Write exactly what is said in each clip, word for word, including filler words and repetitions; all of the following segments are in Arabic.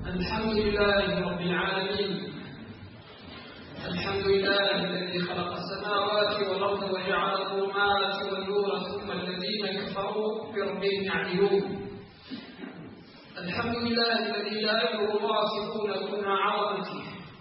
الحمد لله رب العالمين. الحمد لله الذي خلق السماوات والأرض وجعل الظلمات والنور ثم الذين كفروا بربهم يعدلون. الحمد لله الذي لا يدر الواصفون دون عظمته،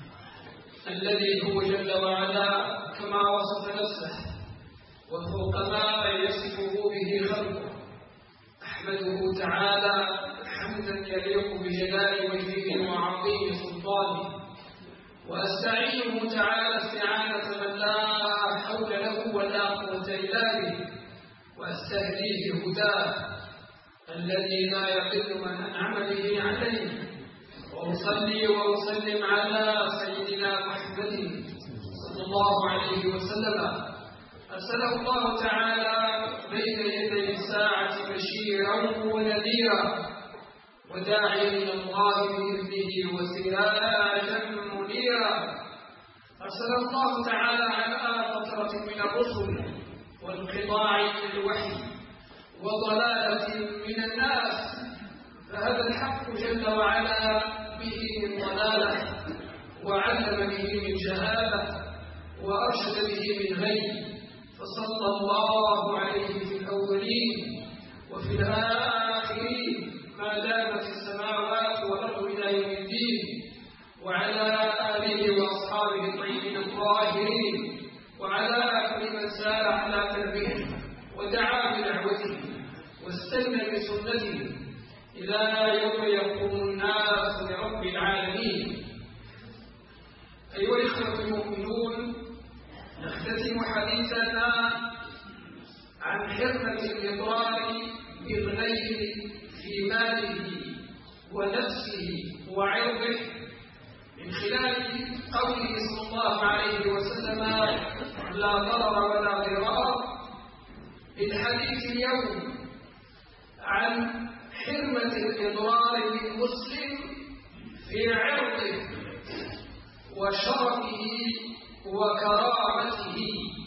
الذي هو جل وعلا كما وصف نفسه وفوق ما يصفه به خلقه. أحمده تعالى حمدا يليق بجلال وجهه وعظيم سلطانه، وأستعينه تعالى استعانة من لا حول له ولا قوة إلا به، وأستهديه هداه الذي لا يضل من أنعم به عليه. وأصلي وأسلم على سيدنا محمد صلى الله عليه وسلم، أرسله الله تعالى بين يدي الساعة بشيرا ونذيرا وداعيا إلى الله بإذنه وسراجا منيرا. أرسله الله تعالى على فترة من الرسل وانقطاع من الوحي وضلالة من الناس، فهذا الحق جل وعلا به من ضلالة، وعلم به من جهالة، وأرشد به من غي. فصلى الله عليه في الأولين وفي الآخرين ما دامت السماوات والأرض إلى يوم الدين، وعلى آله وأصحابه الطيبين الطاهرين، وعلى كل من سار على دربه ودعا بدعوته واستنى بسنته إلى يوم يقوم الناس لرب العالمين. أيها الإخوة المؤمنون، نختتم حديثنا عن حرمة الإضرار بالغير في ماله ونفسه وعرضه من خلال قوله صلى الله عليه وسلم: لا ضرر ولا ضرار. بالحديث اليوم عن حرمة الإضرار بالمسلم في عرضه وشرفه وكرامته.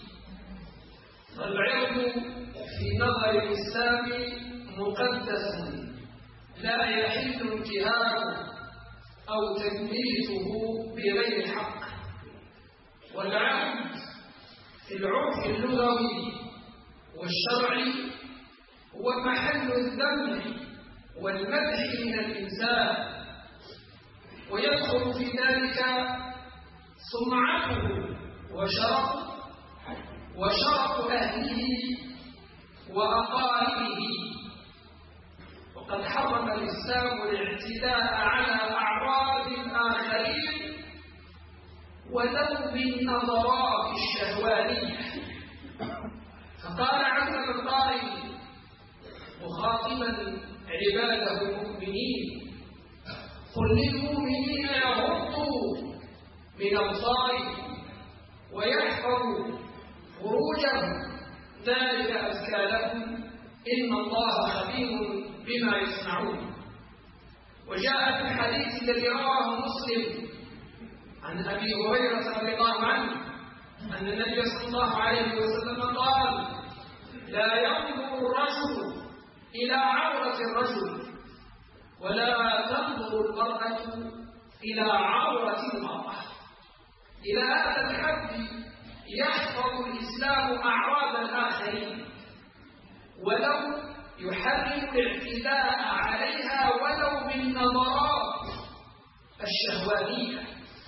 فالعرض في نظر الإسلام مقدس لا يحل انتهاكه أو تدميته بغير حق. والعرض في العرف اللغوي والشرعي هو محل الذم والمدح من الإنسان، ويدخل في ذلك سمعته وشرف وشرف أهله وأقاربه. وقد حرم الإسلام الاعتداء على أعراض الآخرين ولو بالنظرات الشهوانية. فقال عز من قائل مخاطبا عباده المؤمنين: قل للمؤمنين يغضوا من أبصارهم ويحفظوا فروجهم ذلك أزكى لهم إن الله خبير بما يصنعون. وجاء في الحديث الذي رواه مسلم عن أبي هريرة رضي الله عنه أن النبي صلى الله عليه وسلم قال: لا ينظر الرجل إلى عورة الرجل ولا تنظر المرأة إلى عورة المرأة. إلى هذا الحد يحفظ الإسلام أعراض الآخرين، ولو يحرم الاعتداء عليها ولو بالنظرات الشهوانية.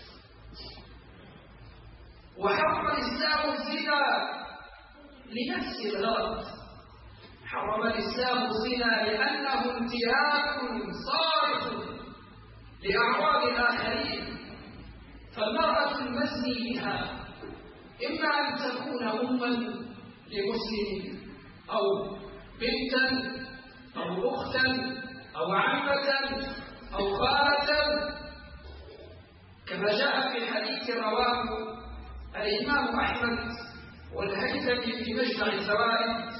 وحرم الإسلام الزنا لنفس الغرض. حرم الإسلام الزنا لأنه انتهاك صارخ لأعراض الآخرين. فالمرأة المزني بها إما أن تكون أما لمسلم أو بنتا أو أختا أو عمة أو خالة، كما جاء في حديث رواه الإمام أحمد والهيثمي في مجمع الزوائد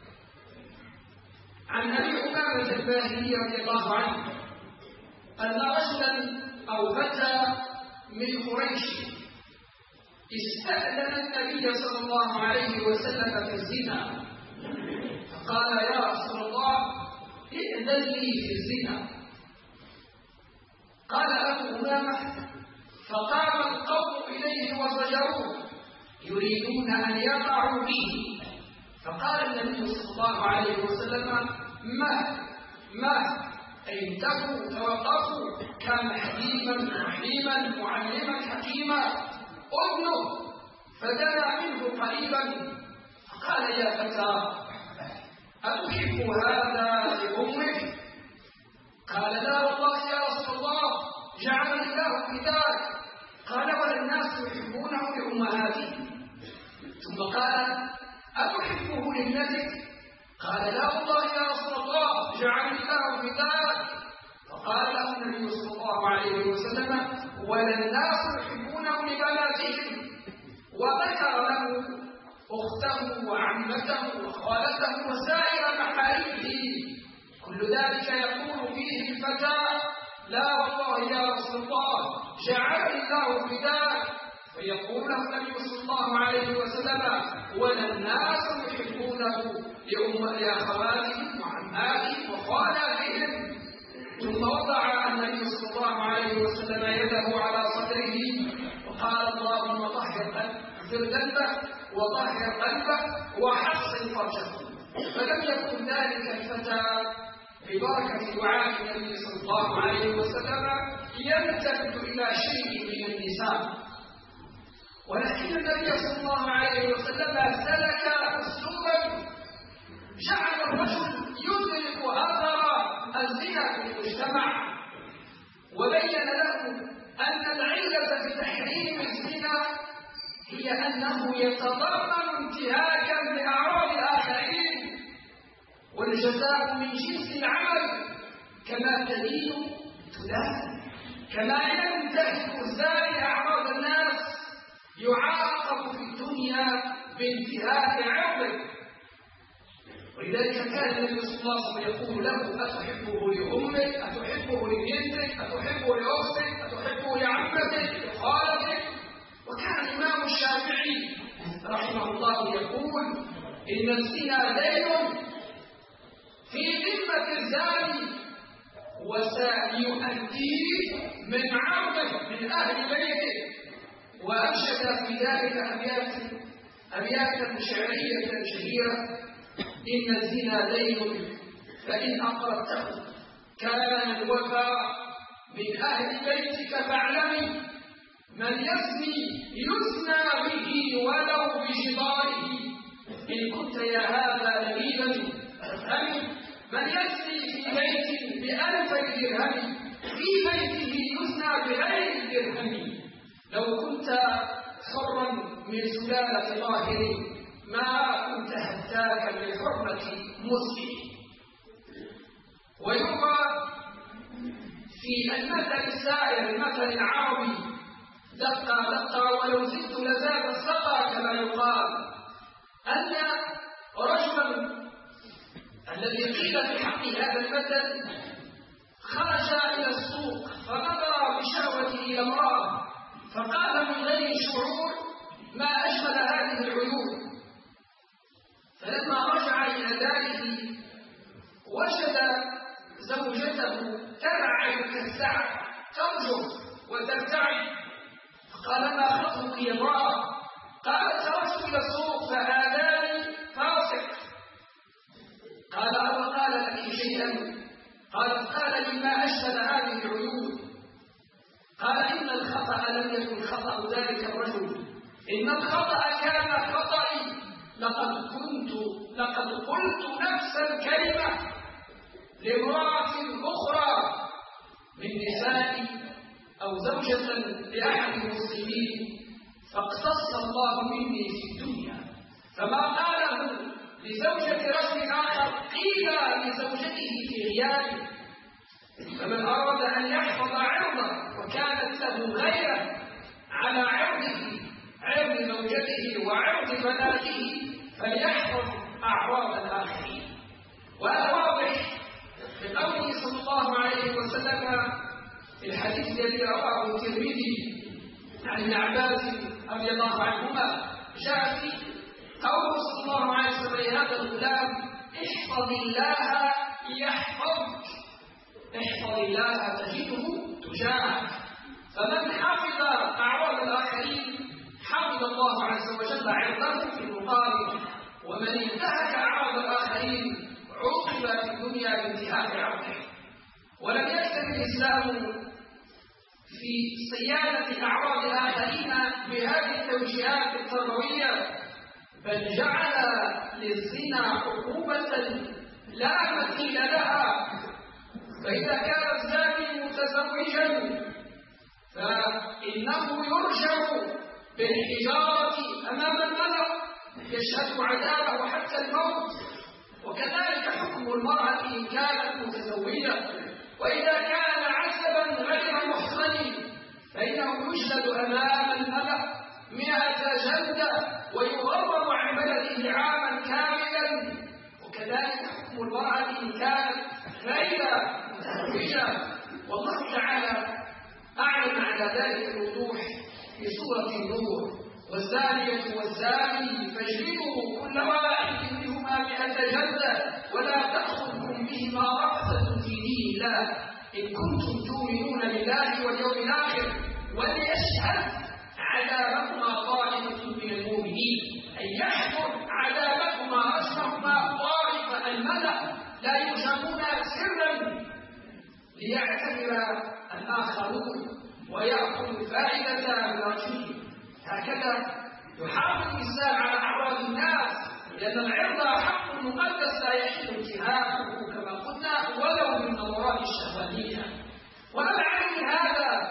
عن أبي أمامة الباهلي رضي الله عنه أن رجلا أو فتى من قريش استأذن النبي صلى الله عليه وسلم في الزنا، فقال: يا رسول الله ائذن لي في الزنا. قال أبو أمامة: فقام القوم إليه وزجروه يريدون أن يقعوا به، فقال النبي صلى الله عليه وسلم: ما ما انتهوا توقفوا، كان حليما رحيما معلما حكيما، أذنه. فدنا منه قريبا فقال: يا فتى، أتحب هذا لأمك؟ قال: لا والله يا رسول الله، جعلني الله فداك. قال: ولا الناس يحبونه لأمهاتهم. ثم قال: أتحبه لابنتك؟ قال: لا والله يا رسول الله، جعلني الله فداك. فقال له النبي صلى الله عليه وسلم: ولا الناس يحبونه لبناتهم. وذكر له أخته وعمته وخالته وسائر محارمه. كل ذلك يقول فيه الفتى: لا والله يا رسول الله، جعلني الله فداك. فيقول له النبي صلى الله عليه وسلم: ولا الناس يحبونه لأخواتهم وعماتهم وخالاتهم. ثم وضع النبي صلى الله عليه وسلم يده على صدره وقال: اللهم طهر ذنبه وطهر قلبه وحصن فرجه. فلم يكن ذلك الفتى ببركة دعاء النبي صلى الله عليه وسلم يلتفت إلى شيء من النساء، ولكن النبي صلى الله عليه وسلم سلك أسلوبا جعل الرجل يدرك أثر الزنا في المجتمع، وبين له أن العلة في تحريم الزنا هي أنه يتضمن انتهاكا لأعراض الآخرين، والجزاء من جنس العمل، كما تدين تدان. كما ينتهك الزاني أعراض الناس يعاقب في الدنيا بانتهاك عرضه. ولذلك كان النبي صلى الله عليه وسلم يقول له: أتحبه لأمك؟ أتحبه لبنتك؟ أتحبه لأختك؟ أتحبه لعمتك؟ لخالتك؟ وكان الإمام الشافعي رحمه الله يقول: إن الزنا دين في ذمة الزاني وسيؤديه من عرضه من أهل بيته. وأنشد في ذلك أبيات أبياتا شعرية شهيرة: إن الزنا دين فإن أقرضته كان الوفاء من أهل بيتك فاعلمي، من يزني يزنى به ولو بجداره، إن كنت يا هذا لبيبا فافهمي، من يزني في بيت بألفي درهم في بيته يزنى بغير الدرهم. لو كنت حرا من سلالة ظاهر ما كنت هتاكا لحرمة مسلم. ويروى في المثل السائر المثل العربي: دقا دقا ولو زدت لزاد السقا، كما يقال، أن رجلا الذي قيل في حقه هذا المثل خرج إلى السوق فنظر بشهوته إلى امرأة فقال من غير شعور: ما أجمل هذه العيون. فلما رجع إلى داره وجد زوجته ترعد كالسعد ترجف وترتعد، فقال: ما خطبك يا امرأة؟ قالت: خرجت إلى السوق فهذاني فاسق. قال: أو قال لك شيئا؟ قالت: قال لي: ما أجمل هذه العيون. قال: إن الخطأ لم يكن خطأ ذلك الرجل، إن الخطأ كان خطأي، لقد كنت لقد قلت نفس الكلمة لامرأة أخرى من نسائي أو زوجة لأحد المسلمين، فاقتص الله مني في الدنيا، فما قاله لزوجة رجل آخر قيل لزوجته في غيابه. فمن أراد أن يحفظ عرضه وكانت له غيرة على عرضه عرض زوجته وعرض بناته فليحفظ أعراض الآخرين. وهذا واضح في قوله صلى الله عليه وسلم في الحديث الذي رواه الترمذي عن ابن عباس رضي الله عنهما، جاء فيه قوله صلى الله عليه وسلم لهذا الغلام: احفظ الله يحفظك، احفظ الله تجده تجاه. فمن حفظ أعراض الآخرين حفظ الله عز وجل عرضه في المقابل، ومن انتهك أعراض الآخرين عوقب في الدنيا بانتهاك عرضه. ولم يكتف الإسلام في صيانة أعراض الآخرين بهذه التوجيهات التربوية، بل جعل للزنا عقوبة لا مثيل لها. فإذا كان الزاني متزوجا فإنه يرجع بالحجارة أمام الملأ يشهد عذابه حتى الموت. وكذلك حكم المرأة إن كانت متزوجة، وإذا كان عزبا غير محصن فإنه يجلد أمام الملأ مئة جلدة ويغرب عن بلده عاما كاملا. وكذلك حكم المرأة إن كانت غير متزوجة. والله تعالى أعلن على ذلك الوضوح في سورة النور: والزانية والزاني فاجلدوا كل واحد منهما مئة جلدة ولا تأخذكم بهما رأفة في دين الله إن كنتم تؤمنون بالله واليوم الآخر وليشهد عذابهما طائفة من المؤمنين. أي يحضر عذابهما رجمهما طائفة الملأ لا يرجمون سرا ليعتبر الآخرون ويأخذوا الفائدة من رجمهم. هكذا يحافظ الإسلام على أعراض الناس، لأن العرض حق مقدس لا يحل انتهاكه كما قلنا ولو من الأمراض الشهوانية. ومع هذا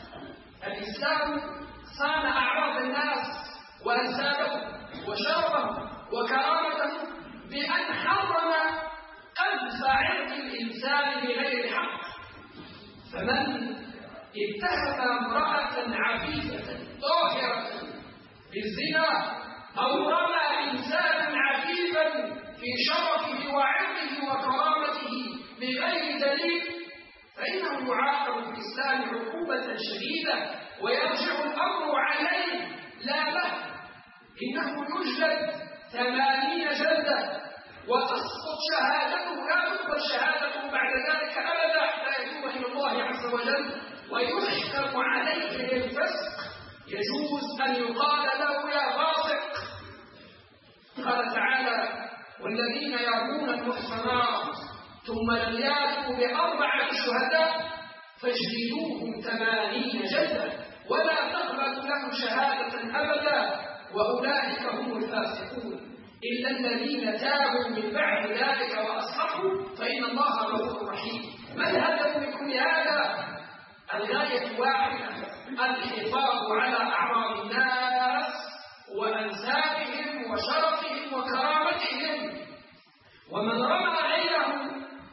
الإسلام صان أعراض الناس وأنسابهم وشرفهم وكرامتهم بأن حرم قذف عرض الإنسان بغير حق. فمن اتهم امرأة عفيفة طاهرة بالزنا أو رمى إنسانا عفيفا في شرفه وعرضه وكرامته بغير دليل فإنه يعاقب في الإسلام عقوبة شديدة ويرجع الأمر عليه لا له. إنه يجلد ثمانين جلدة وتسقط شهادته، لا تقبل شهادته بعد ذلك أبدا حتى يتوب إلى الله عز وجل ويحكم عليه بالفسق. يجوز أن يقال له يا فاسق. قال تعالى: والذين يرمون المحصنات ثم لم يأتوا بأربعة شهداء فاجلدوهم ثمانين جلدة ولا تقبلوا لهم شهادة أبدا وأولئك هم الفاسقون إلا الذين تابوا من بعد ذلك وأصلحوا فإن الله غفور رحيم. ما الهدف من كل هذا؟ الغاية واحدة: الحفاظ على أعراض الناس وأنسابهم وشرفهم وكرامتهم. ومن رمى غيره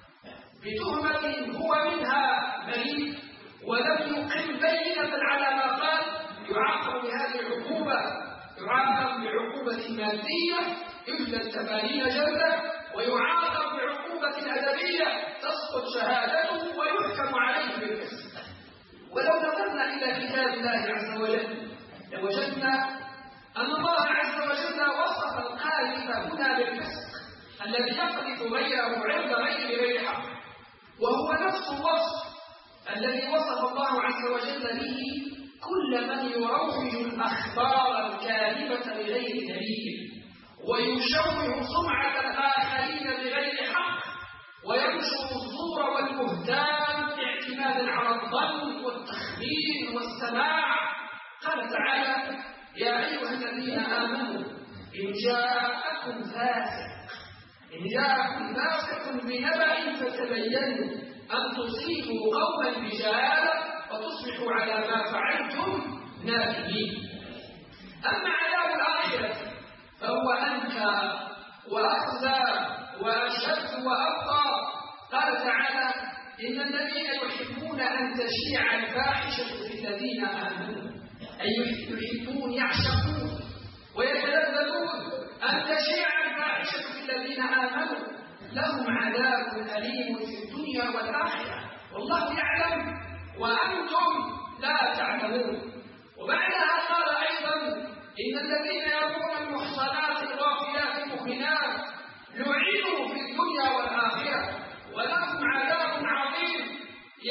بتهمة هو منها بريء ولم يقم بينة على ما قال يعاقب بهذه العقوبة، يعاقب بعقوبة مادية يجلد ثمانين جلدة، ويعاقب بعقوبة أدبية تسقط شهادته ويحكم عليه بالفسق. ولو نظرنا إلى كتاب الله عز وجل لوجدنا أن الله عز وجل وصف القاذف هنا بالفسق الذي يقذف غيره عرض غيره بغير حق، وهو نفس الوصف الذي وصف الله عز وجل به كل من يروج الأخبار الكاذبة بغير دليل ويشوه سمعة الآخرين بغير حق وينشر الزور والبهتان اعتمادا على الظن والتخمين والسماع. قال تعالى: يا أيها الذين آمنوا إن جاءكم فاسق إن جاءكم فاسق بنبأ فتبينوا أن تصيبوا قوما بجهالة فتصبحوا على ما فعلتم نادمين. أما عذاب الآخرة فهو أنكى وأخزى وأشد وأبقى. قال تعالى: إن الذين يحبون أن تشيع الفاحشة في الذين آمنوا، أي يحبون يعشقون ويتلذذون أن تشيع الفاحشة في الذين آمنوا لهم عذاب أليم في الدنيا والآخرة والله يعلم وأنتم لا تعلمون. وبعدها قال أيضا: إن الذين يرمون المحصنات الغافلات المؤمنات لعنوا في الدنيا والآخرة ولهم عذاب عظيم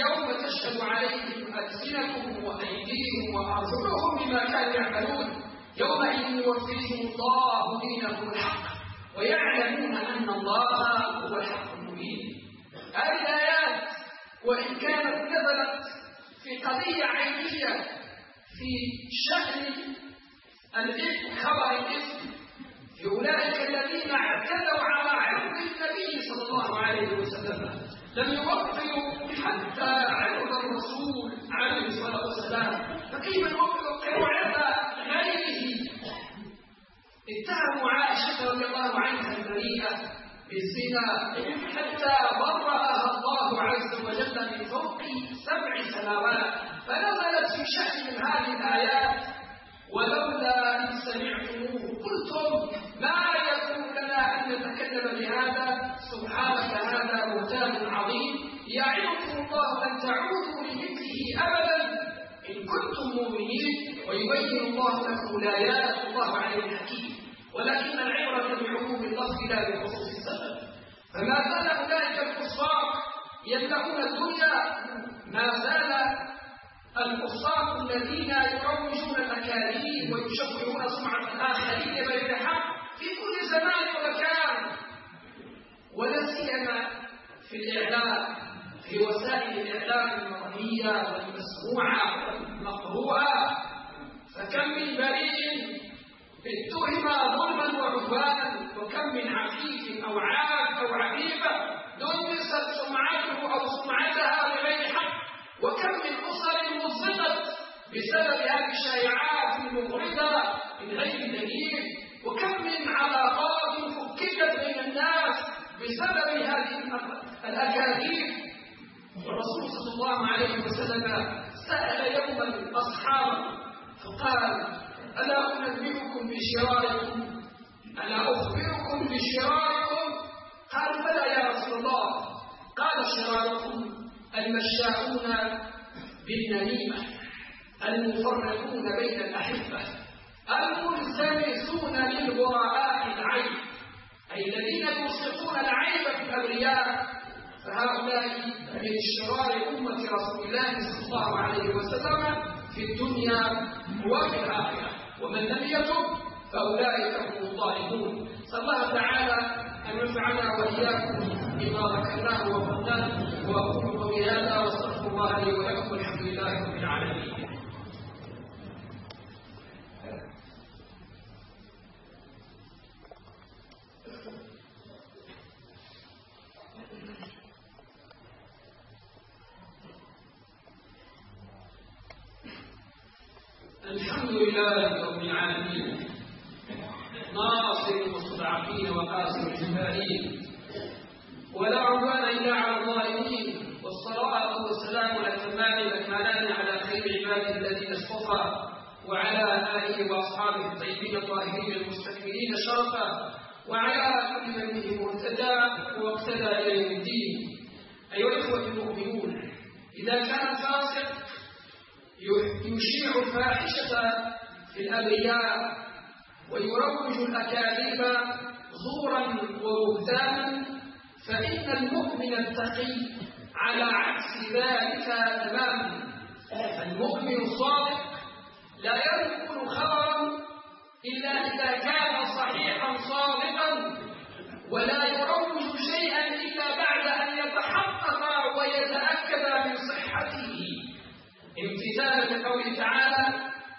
يوم تشهد عليهم ألسنتهم وأيديهم وأرجلهم بما كانوا يعملون يومئذ يوفيهم الله دينهم الحق ويعلمون أن الله هو الحق المبين. هذه الآيات وإن كانت نزلت في قضية عينية في شأن الإثم خبر الإثم في أولئك الذين اعتدوا على عرض النبي صلى الله عليه وسلم لم يوقفوا حتى عرض الرسول عليه الصلاة والسلام، فكيف نوقف عرض غيره؟ اتهموا عائشة رضي الله عنها البريئة بالزنا حتى برأها الله عز وجل من فوق سبع سماوات، فنزلت في شأن من هذه الآيات ولولا إن سمعتموه قلتم ما يكون لنا أن نتكلم بهذا سبحانك هذا بهتان عظيم يعظكم الله أن تعودوا لمثله أبدا إن كنتم مؤمنين ويبين الله لكم الآيات والله عليم حكيم. ولكن العبرة بعموم اللفظ لا بخصوص السبب. فما زال أولئك الكفار يملكون الدنيا، ما زال الكفار الذين يروجون الأكاذيب ويشوهون سمعة الآخرين بغير حق في كل زمان ومكان، ولا سيما في الإعلام، في وسائل الإعلام المرئية والمسموعة والمقروءة. فكم من بريء اتهم ظلما وعدوانا، وكم من عفيف أو عاب أو عفيفة دنست سمعته أو سمعتها بغير حق، وكم من أسر مزقت بسبب هذه الشائعات المغرضة من غير دليل، وكم من علاقات فككت بين الناس بسبب هذه الأكاذيب. والرسول صلى الله عليه وسلم سأل يوما أصحابه فقال: ألا أنبئكم بشراركم؟ ألا أخبركم بشراركم؟ قالوا: بلى يا رسول الله. قال: شراركم المشاؤون بالنميمة، المفرقون بين الأحبة، الملتمسون للبراء العيب، أي الذين يلصقون العيب في الأولياء. فهؤلاء من شرار أمة رسول الله صلى الله عليه وسلم في الدنيا وفي الآخرة، ومن لم يتب فأولئك هم الظالمون. صلى الله تعالى أن ينفعنا وإياكم بما ذكرناه وقلناه، وأقول قولي هذا وأستغفر الله لي ولكم والحمد لله رب العالمين. الحمد لله رب العالمين، ناصر المستضعفين وقاسم الجبارين، ولا عدوان الا على الظالمين، والصلاه والسلام الاتمان الاكملان على خير عباده الذين اصطفى، وعلى اله واصحابه الطيبين الطاهرين المستكملين شرفا، وعلى كل من به مهتدى واقتدى الى يوم الدين. ايها الاخوه المؤمنون، اذا كان الفاسق يشيع الفاحشة في الأبرياء ويروج الأكاذيب زورا وبهتانا، فإن المؤمن التقي على عكس ذلك تماما. المؤمن الصادق لا ينقل خبرا إلا إذا كان صحيحا صادقا، ولا يروج شيئا إلا بعد أن يتحقق ويتأكد من صحته، امتثالا لقوله تعالى: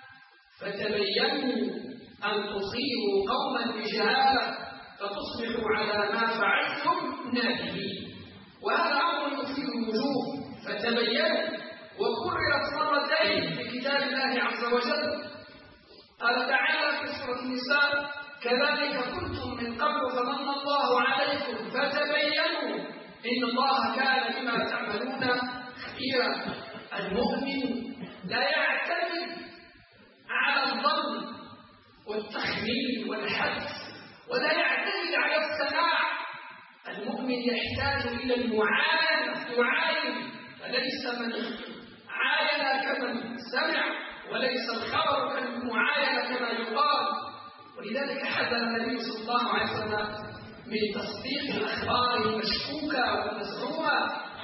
فتبينوا أن تصيبوا قوما بجهالة فتصبحوا على ما فعلتم نادمين. وهذا أمر يفيد الوجوب، فتبينوا، وكررت مرتين في كتاب الله عز وجل. قال تعالى في سورة النساء: كذلك كنتم من قبل فمن الله عليكم فتبينوا إن الله كان بما تعملون خبيرا. المؤمن لا يعتمد على الظن والتخمين والحدس، ولا يعتمد على السماع. المؤمن يحتاج إلى المعاينة، يعاين، فليس من عاين كمن سمع، وليس الخبر كالمعاينة كما يقال. ولذلك حذر النبي صلى الله عليه وسلم من تصديق الأخبار المشكوكة والمزعومة،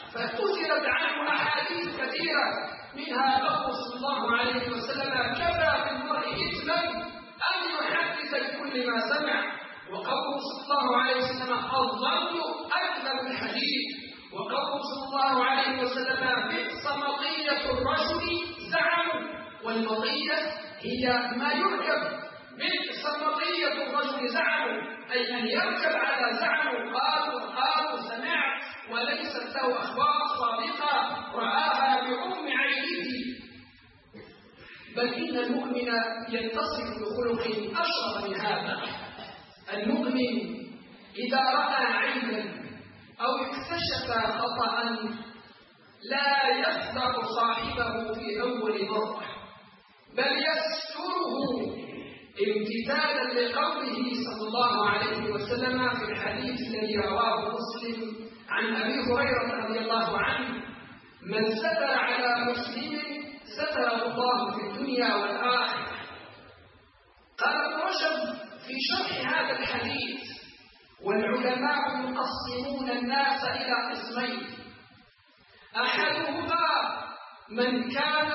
فكثرت عنه أحاديث كثيرة، منها قول صلى الله عليه وسلم: كفى بالمرء إثما أن يحدث بكل ما سمع. وقول صلى الله عليه وسلم: الظن أكذب الحديث. وقول صلى الله عليه وسلم: بئس مطية الرجل زعم. والمطية هي ما يركب. بئس مطية الرجل زعم، أي أن يركب على زعمه، قال وقال سمعت، وليست له أخبار صادقة رآها بأم عينه. بل إن المؤمن يتصف بخلق أشرف من هذا. المؤمن إذا رأى عيبا أو اكتشف خطأ لا يفضح صاحبه في أول مرة، بل يستره امتثالا لقوله صلى الله عليه وسلم في الحديث الذي رواه مسلم عن أبي هريرة رضي الله عنه: من ستر على مسلم ستره الله في الدنيا والآخرة. قال ابن رجب في شرح هذا الحديث: والعلماء يقسمون الناس إلى قسمين: أحدهما من كان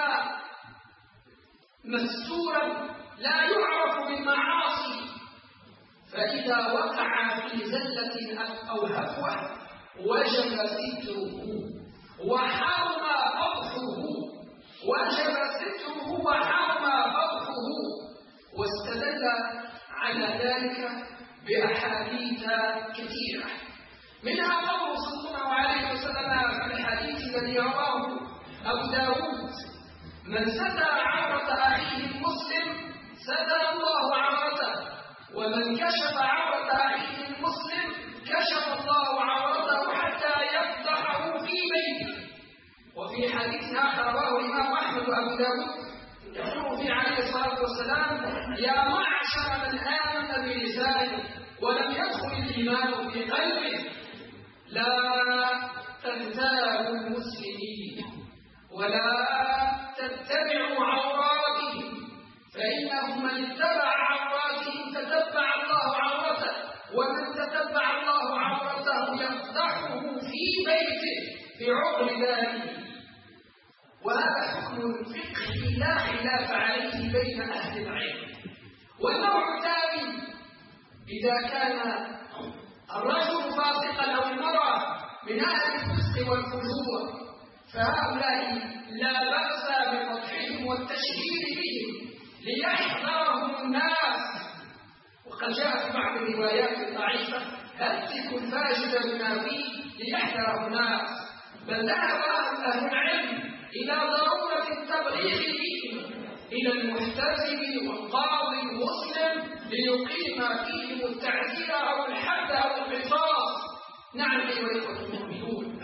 مستورا لا يعرف بالمعاصي، فإذا وقع في زلة أو هفوة وجب ستره وحرم فضحه، وجب ستره وحرم فضحه. واستدل على ذلك بأحاديث كثيرة، منها قول صلى الله عليه وسلم في الحديث الذي رواه أبو داود: من ستر عورة أخيه المسلم ستر الله عورته، ومن كشف عورة أخيه المسلم كشف الله عورته حتى يفضحه في بيته. وفي حديث آخر رواه الإمام أحمد وأبو داود يقول فيه عليه الصلاة والسلام: يا معشر من آمن بلسانه ولم يدخل الإيمان في قلبه، لا تغتابوا المسلمين ولا تتبعوا عوراتهم، فإنه من اتبع عوراتهم تتبع الله عورته، ومن تتبع الله عورته يفضحه في بيته في عقر ذلك. وهذا حكم فقهي لا خلاف عليه بين أهل العلم. والنوع الثاني: إذا كان الرجل فاسقا أو المرأة من أهل الفسق والفجور، فهؤلاء لا بأس بفضحهم والتشهير بهم ليحذرهم الناس. وقد جاء في بعض الروايات الضعيفة: هتكوا الفاجر بما فيه ليحذره الناس. بل ذهب أهل العلم إلى ضرورة التبليغ الإثم إلى المحتسب والقاضي المسلم ليقيم فيهم التعزير أو الحد أو القصاص. نعم أيها الإخوة المؤمنون،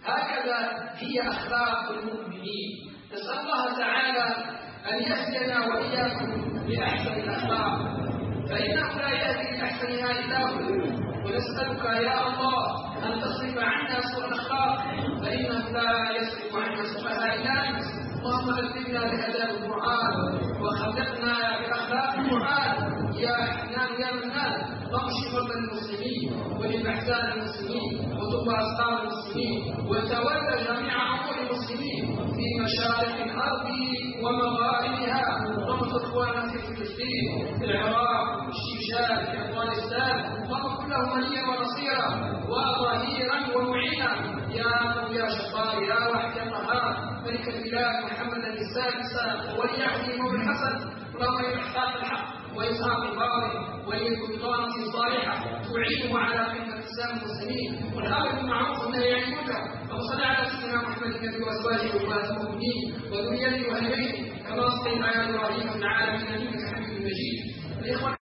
هكذا هي أخلاق المؤمنين. نسأل الله تعالى أن يهدينا وإياكم لأحسن الأخلاق، فإنه لا يهدي لأحسنها إلا هو. ونسألك يا الله أن تصرف عنا سوء الأخلاق، فإنه لا يصرف عنا سوءها إلا أنت. اللهم ألزمنا بأداب القرآن وخلقنا بأخلاق القرآن يا حنان يا منان. اللهم اشف مرضى المسلمين وجب أحزان المسلمين وطب أسقام المسلمين وتولى جميع أمور المسلمين في مشارق الأرض ومغاربها. اللهم اخوانا في فلسطين، في العراق، في الشيشان، في أفغانستان. اللهم كن لهم وليا ونصيرا وظهيرا ومعينا يا رب يا جبار يا واحد يا قهار. ملك البلاد محمدا السادس ولي عهده المولى الحسن. اللهم يحقق الحق وإسحاق الباطل وليكن بطانة صالحة تعينه على خدمة الإسلام المسلمين والآمر بالمعروف والنهي عن المنكر. اللهم صل على سيدنا محمد النبي وأزواجه وأمهات المؤمنين وذريته وأهل بيته كما صليت على إبراهيم في العالمين إنك حميد مجيد.